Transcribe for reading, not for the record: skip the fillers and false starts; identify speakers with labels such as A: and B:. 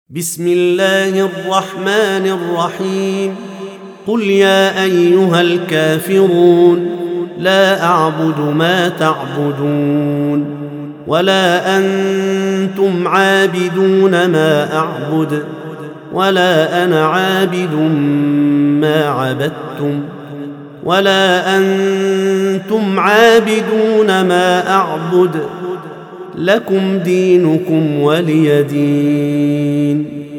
A: بسم الله الرحمن الرحيم. قل يا أيها الكافرون لا أعبد ما تعبدون ولا أنتم عابدون ما أعبد ولا أنا عابد ما عبدتم ولا أنتم عابدون ما أعبد لكم دينكم ولي دين.